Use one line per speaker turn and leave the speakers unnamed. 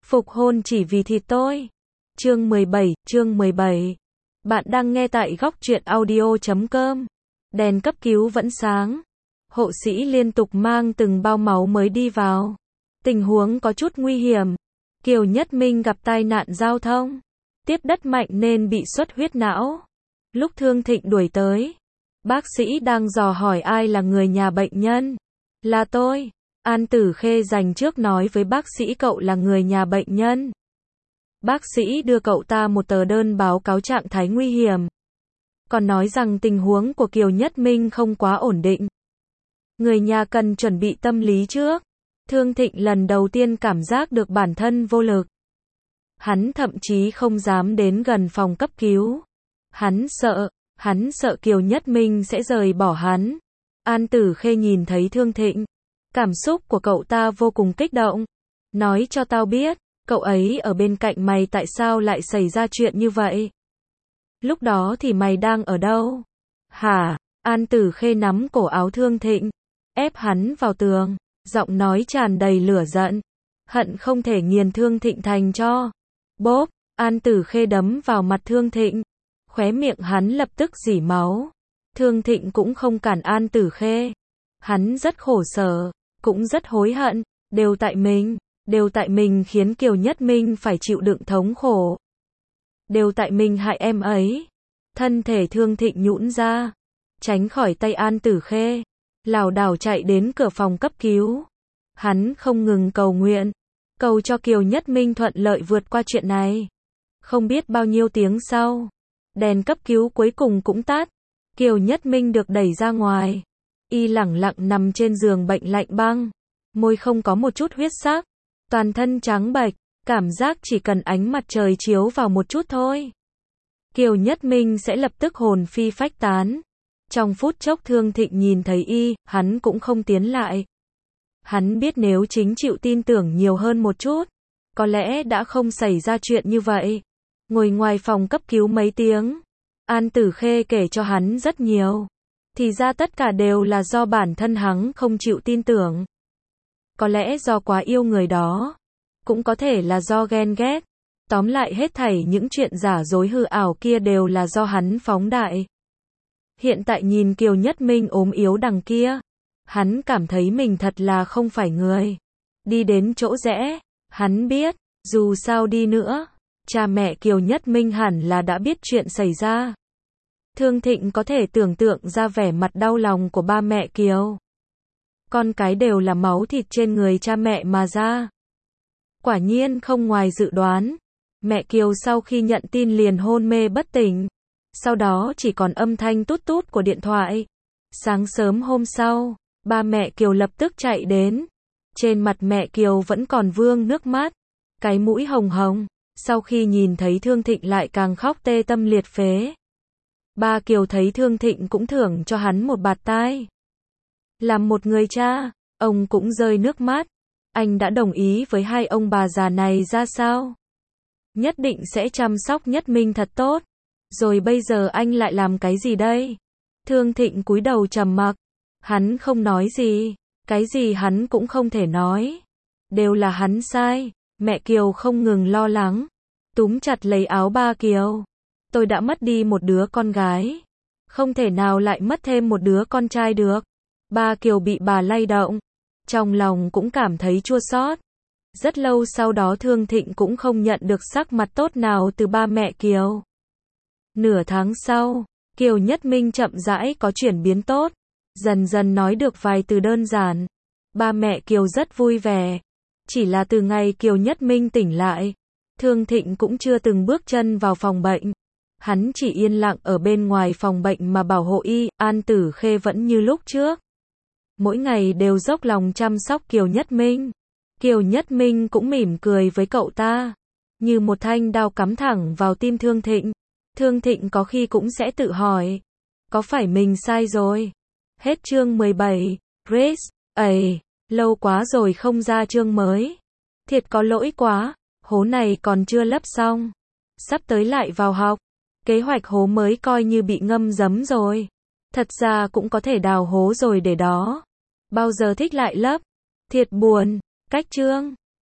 Phục hôn chỉ vì thịt tôi. Chương 17. Bạn đang nghe tại góc truyện audio.com. Đèn cấp cứu vẫn sáng. Hộ sĩ liên tục mang từng bao máu mới đi vào. Tình huống có chút nguy hiểm. Kiều Nhất Minh gặp tai nạn giao thông. Tiếp đất mạnh nên bị xuất huyết não. Lúc Thương Thịnh đuổi tới, bác sĩ đang dò hỏi ai là người nhà bệnh nhân. Là tôi. An Tử Khê dành trước nói với bác sĩ cậu là người nhà bệnh nhân. Bác sĩ đưa cậu ta một tờ đơn báo cáo trạng thái nguy hiểm. Còn nói rằng tình huống của Kiều Nhất Minh không quá ổn định. Người nhà cần chuẩn bị tâm lý trước. Thương Thịnh lần đầu tiên cảm giác được bản thân vô lực. Hắn thậm chí không dám đến gần phòng cấp cứu. Hắn sợ Kiều Nhất Minh sẽ rời bỏ hắn. An Tử Khê nhìn thấy Thương Thịnh. Cảm xúc của cậu ta vô cùng kích động. Nói cho tao biết, cậu ấy ở bên cạnh mày tại sao lại xảy ra chuyện như vậy? Lúc đó thì mày đang ở đâu? Hả? An Tử Khê nắm cổ áo Thương Thịnh, ép hắn vào tường, giọng nói tràn đầy lửa giận, hận không thể nghiền Thương Thịnh thành tro. Bốp, An Tử Khê đấm vào mặt Thương Thịnh, khóe miệng hắn lập tức rỉ máu. Thương Thịnh cũng không cản An Tử Khê. Hắn rất khổ sở, cũng rất hối hận, đều tại mình khiến Kiều Nhất Minh phải chịu đựng thống khổ. Đều tại mình hại em ấy. Thân thể Thương Thịnh nhũn ra, tránh khỏi tay An Tử Khê, lảo đảo chạy đến cửa phòng cấp cứu. Hắn không ngừng cầu nguyện, cầu cho Kiều Nhất Minh thuận lợi vượt qua chuyện này. Không biết bao nhiêu tiếng sau, đèn cấp cứu cuối cùng cũng tắt. Kiều Nhất Minh được đẩy ra ngoài. Y lẳng lặng nằm trên giường bệnh lạnh băng, môi không có một chút huyết sắc, toàn thân trắng bệch, cảm giác chỉ cần ánh mặt trời chiếu vào một chút thôi, Kiều Nhất Minh sẽ lập tức hồn phi phách tán. Trong phút chốc Thương Thịnh nhìn thấy y, hắn cũng không tiến lại. Hắn biết nếu chính chịu tin tưởng nhiều hơn một chút, có lẽ đã không xảy ra chuyện như vậy. Ngồi ngoài phòng cấp cứu mấy tiếng, An Tử Khê kể cho hắn rất nhiều. Thì ra tất cả đều là do bản thân hắn không chịu tin tưởng. Có lẽ do quá yêu người đó, cũng có thể là do ghen ghét. Tóm lại hết thảy những chuyện giả dối hư ảo kia đều là do hắn phóng đại. Hiện tại nhìn Kiều Nhất Minh ốm yếu đằng kia, hắn cảm thấy mình thật là không phải người. Đi đến chỗ rẽ, hắn biết, dù sao đi nữa, cha mẹ Kiều Nhất Minh hẳn là đã biết chuyện xảy ra. Thương Thịnh có thể tưởng tượng ra vẻ mặt đau lòng của ba mẹ Kiều. Con cái đều là máu thịt trên người cha mẹ mà ra. Quả nhiên không ngoài dự đoán, mẹ Kiều sau khi nhận tin liền hôn mê bất tỉnh. Sau đó chỉ còn âm thanh tút tút của điện thoại. Sáng sớm hôm sau, ba mẹ Kiều lập tức chạy đến. Trên mặt mẹ Kiều vẫn còn vương nước mắt, cái mũi hồng hồng. Sau khi nhìn thấy Thương Thịnh lại càng khóc tê tâm liệt phế. Ba Kiều thấy Thương Thịnh cũng thưởng cho hắn một bạt tai. Làm một người cha, ông cũng rơi nước mắt. Anh đã đồng ý với hai ông bà già này ra sao? Nhất định sẽ chăm sóc Nhất Minh thật tốt. Rồi bây giờ anh lại làm cái gì đây? Thương Thịnh cúi đầu trầm mặc. Hắn không nói gì. Cái gì hắn cũng không thể nói. Đều là hắn sai. Mẹ Kiều không ngừng lo lắng, túm chặt lấy áo ba Kiều. Tôi đã mất đi một đứa con gái, không thể nào lại mất thêm một đứa con trai được. Ba Kiều bị bà lay động, trong lòng cũng cảm thấy chua xót. Rất lâu sau đó Thương Thịnh cũng không nhận được sắc mặt tốt nào từ ba mẹ Kiều. Nửa tháng sau, Kiều Nhất Minh chậm rãi có chuyển biến tốt, dần dần nói được vài từ đơn giản. Ba mẹ Kiều rất vui vẻ. Chỉ là từ ngày Kiều Nhất Minh tỉnh lại, Thương Thịnh cũng chưa từng bước chân vào phòng bệnh. Hắn chỉ yên lặng ở bên ngoài phòng bệnh mà bảo hộ y. An Tử Khê vẫn như lúc trước, mỗi ngày đều dốc lòng chăm sóc Kiều Nhất Minh. Kiều Nhất Minh cũng mỉm cười với cậu ta, như một thanh đao cắm thẳng vào tim Thương Thịnh. Thương Thịnh có khi cũng sẽ tự hỏi, có phải mình sai rồi? Hết chương 17. Grace, lâu quá rồi không ra chương mới. Thiệt có lỗi quá, hố này còn chưa lấp xong. Sắp tới lại vào học, kế hoạch hố mới coi như bị ngâm giấm rồi. Thật ra cũng có thể đào hố rồi để đó. Bao giờ thích lại lấp. Thiệt buồn, cách chương.